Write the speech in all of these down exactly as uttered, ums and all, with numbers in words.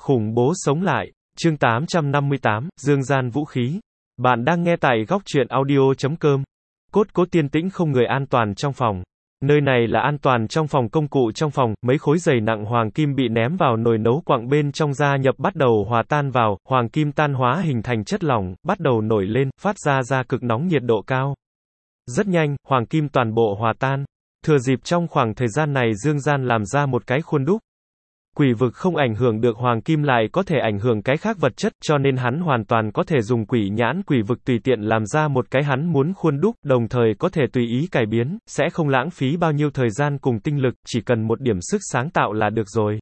Khủng bố sống lại. Chương tám trăm năm mươi tám, Dương gian vũ khí. Bạn đang nghe tại góc truyện audio chấm com. Cốt cố tiên tĩnh không người an toàn trong phòng. Nơi này là an toàn trong phòng công cụ trong phòng, mấy khối dày nặng hoàng kim bị ném vào nồi nấu quặng bên trong gia nhập bắt đầu hòa tan vào, hoàng kim tan hóa hình thành chất lỏng, bắt đầu nổi lên, phát ra ra cực nóng nhiệt độ cao. Rất nhanh, hoàng kim toàn bộ hòa tan. Thừa dịp trong khoảng thời gian này Dương gian làm ra một cái khuôn đúc. Quỷ vực không ảnh hưởng được hoàng kim lại có thể ảnh hưởng cái khác vật chất, cho nên hắn hoàn toàn có thể dùng quỷ nhãn quỷ vực tùy tiện làm ra một cái hắn muốn khuôn đúc, đồng thời có thể tùy ý cải biến, sẽ không lãng phí bao nhiêu thời gian cùng tinh lực, chỉ cần một điểm sức sáng tạo là được rồi.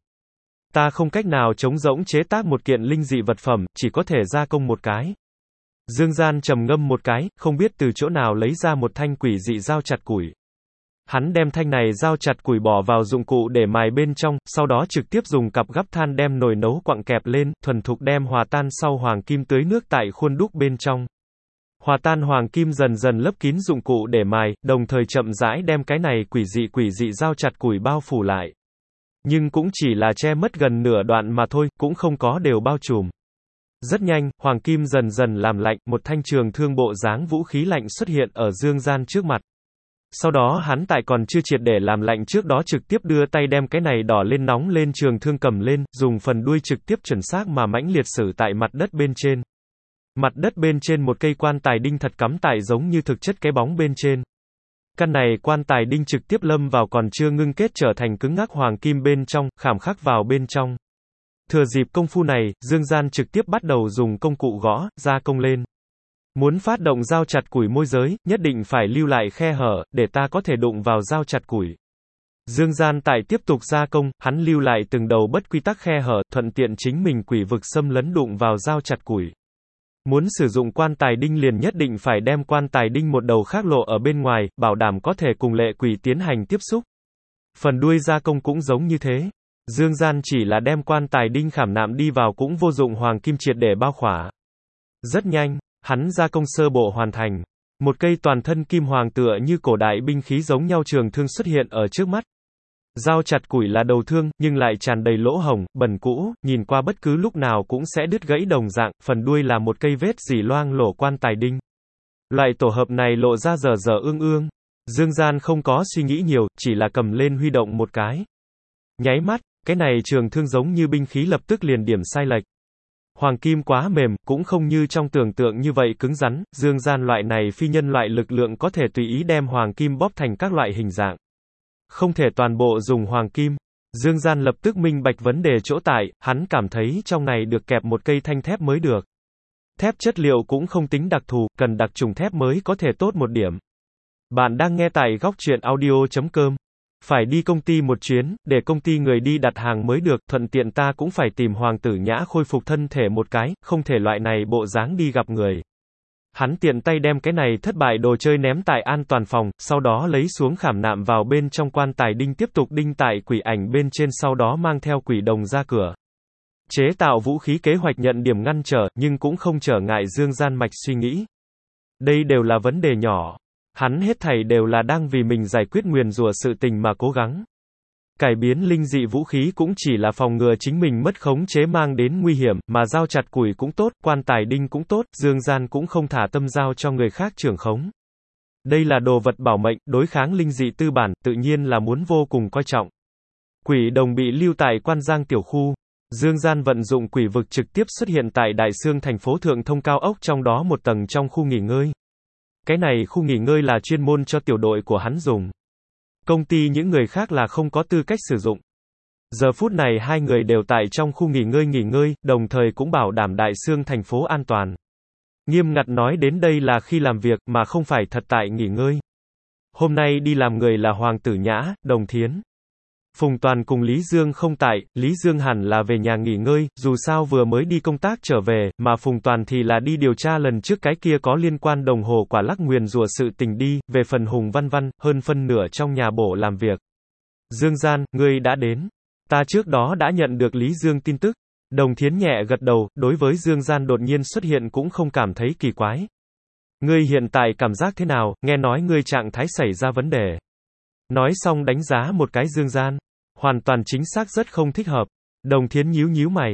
Ta không cách nào trống rỗng chế tác một kiện linh dị vật phẩm, chỉ có thể gia công một cái. Dương gian trầm ngâm một cái, không biết từ chỗ nào lấy ra một thanh quỷ dị dao chặt củi. Hắn đem thanh này dao chặt củi bỏ vào dụng cụ để mài bên trong, sau đó trực tiếp dùng cặp gắp than đem nồi nấu quặng kẹp lên, thuần thục đem hòa tan sau hoàng kim tưới nước tại khuôn đúc bên trong. Hòa tan hoàng kim dần dần lấp kín dụng cụ để mài, đồng thời chậm rãi đem cái này quỷ dị quỷ dị dao chặt củi bao phủ lại. Nhưng cũng chỉ là che mất gần nửa đoạn mà thôi, cũng không có đều bao trùm. Rất nhanh, hoàng kim dần dần làm lạnh, một thanh trường thương bộ dáng vũ khí lạnh xuất hiện ở Dương gian trước mặt. Sau đó hắn tại còn chưa triệt để làm lạnh trước đó trực tiếp đưa tay đem cái này đỏ lên nóng lên trường thương cầm lên, dùng phần đuôi trực tiếp chuẩn xác mà mãnh liệt sử tại mặt đất bên trên. Mặt đất bên trên một cây quan tài đinh thật cắm tại giống như thực chất cái bóng bên trên. Căn này quan tài đinh trực tiếp lâm vào còn chưa ngưng kết trở thành cứng ngắc hoàng kim bên trong, khảm khắc vào bên trong. Thừa dịp công phu này, Dương gian trực tiếp bắt đầu dùng công cụ gõ, gia công lên. Muốn phát động dao chặt củi môi giới, nhất định phải lưu lại khe hở, để ta có thể đụng vào dao chặt củi. Dương gian tại tiếp tục gia công, hắn lưu lại từng đầu bất quy tắc khe hở, thuận tiện chính mình quỷ vực xâm lấn đụng vào dao chặt củi. Muốn sử dụng quan tài đinh liền nhất định phải đem quan tài đinh một đầu khác lộ ở bên ngoài, bảo đảm có thể cùng lệ quỷ tiến hành tiếp xúc. Phần đuôi gia công cũng giống như thế. Dương gian chỉ là đem quan tài đinh khảm nạm đi vào cũng vô dụng hoàng kim triệt để bao khỏa. Rất nhanh. Hắn gia công sơ bộ hoàn thành. Một cây toàn thân kim hoàng tựa như cổ đại binh khí giống nhau trường thương xuất hiện ở trước mắt. Dao chặt củi là đầu thương, nhưng lại tràn đầy lỗ hổng, bẩn cũ, nhìn qua bất cứ lúc nào cũng sẽ đứt gãy đồng dạng, phần đuôi là một cây vết rỉ loang lổ quan tài đinh. Loại tổ hợp này lộ ra dở dở ương ương. Dương gian không có suy nghĩ nhiều, chỉ là cầm lên huy động một cái. Nháy mắt, cái này trường thương giống như binh khí lập tức liền điểm sai lệch. Hoàng kim quá mềm, cũng không như trong tưởng tượng như vậy cứng rắn, Dương gian loại này phi nhân loại lực lượng có thể tùy ý đem hoàng kim bóp thành các loại hình dạng. Không thể toàn bộ dùng hoàng kim. Dương gian lập tức minh bạch vấn đề chỗ tại, hắn cảm thấy trong này được kẹp một cây thanh thép mới được. Thép chất liệu cũng không tính đặc thù, cần đặc trùng thép mới có thể tốt một điểm. Bạn đang nghe tại góc truyện audio chấm com. Phải đi công ty một chuyến, để công ty người đi đặt hàng mới được, thuận tiện ta cũng phải tìm hoàng tử nhã khôi phục thân thể một cái, không thể loại này bộ dáng đi gặp người. Hắn tiện tay đem cái này thất bại đồ chơi ném tại an toàn phòng, sau đó lấy xuống khảm nạm vào bên trong quan tài đinh tiếp tục đinh tại quỷ ảnh bên trên sau đó mang theo quỷ đồng ra cửa. Chế tạo vũ khí kế hoạch nhận điểm ngăn trở, nhưng cũng không trở ngại Dương gian mạch suy nghĩ. Đây đều là vấn đề nhỏ. Hắn hết thảy đều là đang vì mình giải quyết nguyền rủa sự tình mà cố gắng. Cải biến linh dị vũ khí cũng chỉ là phòng ngừa chính mình mất khống chế mang đến nguy hiểm, mà dao chặt củi cũng tốt, quan tài đinh cũng tốt, Dương gian cũng không thả tâm giao cho người khác trưởng khống. Đây là đồ vật bảo mệnh, đối kháng linh dị tư bản, tự nhiên là muốn vô cùng coi trọng. Quỷ đồng bị lưu tại Quan Giang tiểu khu. Dương gian vận dụng quỷ vực trực tiếp xuất hiện tại Đại Xương thành phố thượng thông cao ốc trong đó một tầng trong khu nghỉ ngơi. Cái này khu nghỉ ngơi là chuyên môn cho tiểu đội của hắn dùng. Công ty những người khác là không có tư cách sử dụng. Giờ phút này hai người đều tại trong khu nghỉ ngơi nghỉ ngơi, đồng thời cũng bảo đảm Đại Xương thành phố an toàn. Nghiêm ngặt nói đến đây là khi làm việc, mà không phải thật tại nghỉ ngơi. Hôm nay đi làm người là Hoàng tử Nhã, Đồng Thiến. Phùng Toàn cùng Lý Dương không tại, Lý Dương hẳn là về nhà nghỉ ngơi, dù sao vừa mới đi công tác trở về, mà Phùng Toàn thì là đi điều tra lần trước cái kia có liên quan đồng hồ quả lắc nguyền rủa sự tình đi, về phần Hùng Văn Văn, hơn phân nửa trong nhà bổ làm việc. Dương gian, ngươi đã đến. Ta trước đó đã nhận được Lý Dương tin tức. Đồng Thiến nhẹ gật đầu, đối với Dương gian đột nhiên xuất hiện cũng không cảm thấy kỳ quái. Ngươi hiện tại cảm giác thế nào, nghe nói ngươi trạng thái xảy ra vấn đề. Nói xong đánh giá một cái Dương gian. Hoàn toàn chính xác rất không thích hợp. Đồng Thiến nhíu nhíu mày.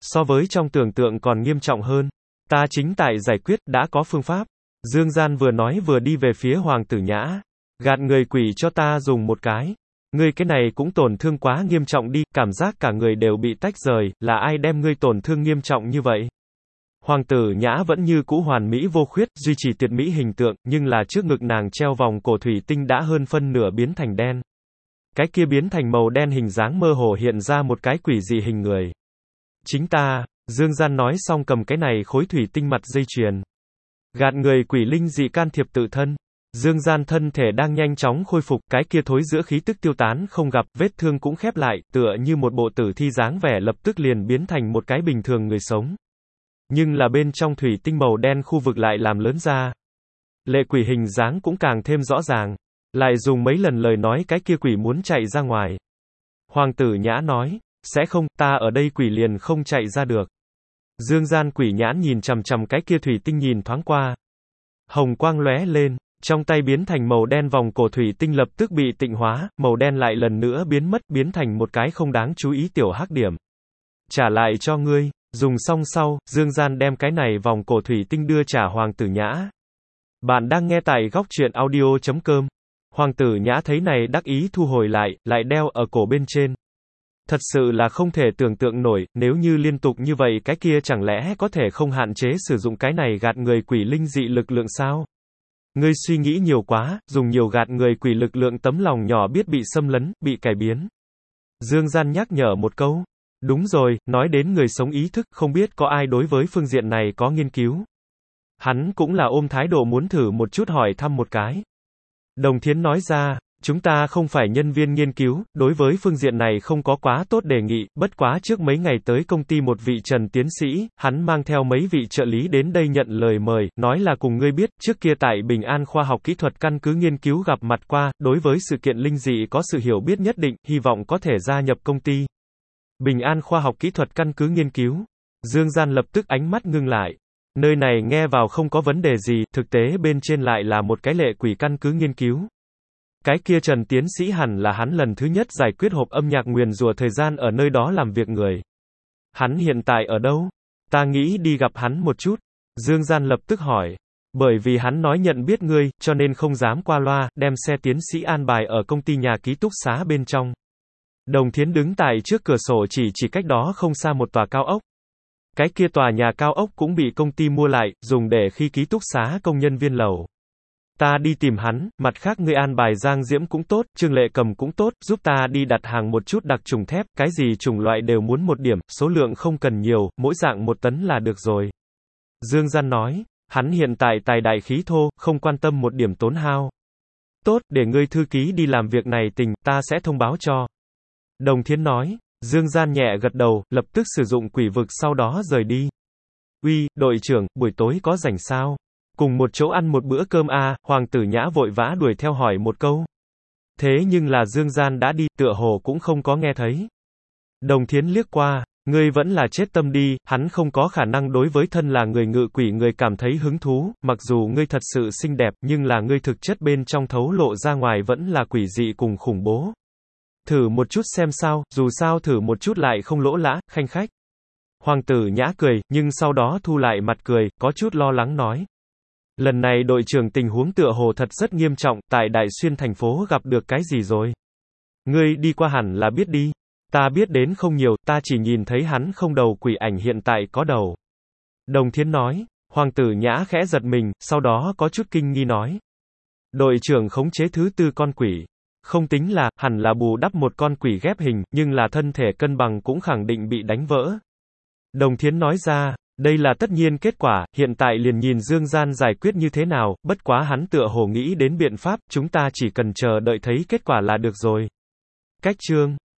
So với trong tưởng tượng còn nghiêm trọng hơn. Ta chính tại giải quyết, đã có phương pháp. Dương Gian vừa nói vừa đi về phía Hoàng Tử Nhã. Gạt người quỷ cho ta dùng một cái. Ngươi cái này cũng tổn thương quá nghiêm trọng đi, cảm giác cả người đều bị tách rời, là ai đem ngươi tổn thương nghiêm trọng như vậy? Hoàng Tử Nhã vẫn như cũ hoàn mỹ vô khuyết, duy trì tuyệt mỹ hình tượng, nhưng là trước ngực nàng treo vòng cổ thủy tinh đã hơn phân nửa biến thành đen. Cái kia biến thành màu đen hình dáng mơ hồ hiện ra một cái quỷ dị hình người. Chính ta, Dương Gian nói xong cầm cái này khối thủy tinh mặt dây chuyền. Gạt người quỷ linh dị can thiệp tự thân. Dương Gian thân thể đang nhanh chóng khôi phục, cái kia thối giữa khí tức tiêu tán không gặp, vết thương cũng khép lại, tựa như một bộ tử thi dáng vẻ lập tức liền biến thành một cái bình thường người sống. Nhưng là bên trong thủy tinh màu đen khu vực lại làm lớn ra. Lệ quỷ hình dáng cũng càng thêm rõ ràng. Lại dùng mấy lần lời nói cái kia quỷ muốn chạy ra ngoài. Hoàng Tử Nhã nói, sẽ không, ta ở đây quỷ liền không chạy ra được. Dương Gian quỷ nhãn nhìn chằm chằm cái kia thủy tinh nhìn thoáng qua. Hồng quang lóe lên, trong tay biến thành màu đen vòng cổ thủy tinh lập tức bị tịnh hóa, màu đen lại lần nữa biến mất, biến thành một cái không đáng chú ý tiểu hắc điểm. Trả lại cho ngươi. Dùng xong sau, Dương Gian đem cái này vòng cổ thủy tinh đưa trả Hoàng Tử Nhã. Bạn đang nghe tại góc truyện audio chấm com. Hoàng Tử Nhã thấy này đắc ý thu hồi lại, lại đeo ở cổ bên trên. Thật sự là không thể tưởng tượng nổi, nếu như liên tục như vậy cái kia chẳng lẽ có thể không hạn chế sử dụng cái này gạt người quỷ linh dị lực lượng sao? Ngươi suy nghĩ nhiều quá, dùng nhiều gạt người quỷ lực lượng tấm lòng nhỏ biết bị xâm lấn, bị cải biến. Dương Gian nhắc nhở một câu. Đúng rồi, nói đến người sống ý thức, không biết có ai đối với phương diện này có nghiên cứu. Hắn cũng là ôm thái độ muốn thử một chút hỏi thăm một cái. Đồng Thiến nói ra, chúng ta không phải nhân viên nghiên cứu, đối với phương diện này không có quá tốt đề nghị, bất quá trước mấy ngày tới công ty một vị Trần tiến sĩ, hắn mang theo mấy vị trợ lý đến đây nhận lời mời, nói là cùng ngươi biết, trước kia tại Bình An Khoa học Kỹ thuật căn cứ nghiên cứu gặp mặt qua, đối với sự kiện linh dị có sự hiểu biết nhất định, hy vọng có thể gia nhập công ty. Bình An Khoa học Kỹ thuật căn cứ nghiên cứu. Dương Gian lập tức ánh mắt ngưng lại. Nơi này nghe vào không có vấn đề gì, thực tế bên trên lại là một cái lệ quỷ căn cứ nghiên cứu. Cái kia Trần tiến sĩ hẳn là hắn lần thứ nhất giải quyết hộp âm nhạc nguyền rủa thời gian ở nơi đó làm việc người. Hắn hiện tại ở đâu? Ta nghĩ đi gặp hắn một chút. Dương Gian lập tức hỏi. Bởi vì hắn nói nhận biết ngươi, cho nên không dám qua loa, đem xe tiến sĩ an bài ở công ty nhà ký túc xá bên trong. Đồng Thiến đứng tại trước cửa sổ chỉ chỉ cách đó không xa một tòa cao ốc. Cái kia tòa nhà cao ốc cũng bị công ty mua lại, dùng để khi ký túc xá công nhân viên lầu. Ta đi tìm hắn, mặt khác ngươi an bài Giang Diễm cũng tốt, Trương Lệ Cầm cũng tốt, giúp ta đi đặt hàng một chút đặc trùng thép, cái gì chủng loại đều muốn một điểm, số lượng không cần nhiều, mỗi dạng một tấn là được rồi. Dương Gian nói, hắn hiện tại tài đại khí thô, không quan tâm một điểm tốn hao. Tốt, để ngươi thư ký đi làm việc này tình, ta sẽ thông báo cho. Đồng Thiến nói, Dương Gian nhẹ gật đầu, lập tức sử dụng quỷ vực sau đó rời đi. Uy, đội trưởng, buổi tối có rảnh sao? Cùng một chỗ ăn một bữa cơm à, Hoàng Tử Nhã vội vã đuổi theo hỏi một câu. Thế nhưng là Dương Gian đã đi, tựa hồ cũng không có nghe thấy. Đồng Thiến liếc qua, ngươi vẫn là chết tâm đi, hắn không có khả năng đối với thân là người ngự quỷ người cảm thấy hứng thú, mặc dù ngươi thật sự xinh đẹp, nhưng là ngươi thực chất bên trong thấu lộ ra ngoài vẫn là quỷ dị cùng khủng bố. Thử một chút xem sao, dù sao thử một chút lại không lỗ lã, khanh khách. Hoàng Tử Nhã cười, nhưng sau đó thu lại mặt cười, có chút lo lắng nói. Lần này đội trưởng tình huống tựa hồ thật rất nghiêm trọng, tại Đại Xuyên thành phố gặp được cái gì rồi? Ngươi đi qua hẳn là biết đi. Ta biết đến không nhiều, ta chỉ nhìn thấy hắn không đầu quỷ ảnh hiện tại có đầu. Đồng Thiến nói, Hoàng Tử Nhã khẽ giật mình, sau đó có chút kinh nghi nói. Đội trưởng khống chế thứ tư con quỷ. Không tính là, hẳn là bù đắp một con quỷ ghép hình, nhưng là thân thể cân bằng cũng khẳng định bị đánh vỡ. Đồng Thiến nói ra, đây là tất nhiên kết quả, hiện tại liền nhìn Dương Gian giải quyết như thế nào, bất quá hắn tựa hồ nghĩ đến biện pháp, chúng ta chỉ cần chờ đợi thấy kết quả là được rồi. Cách chương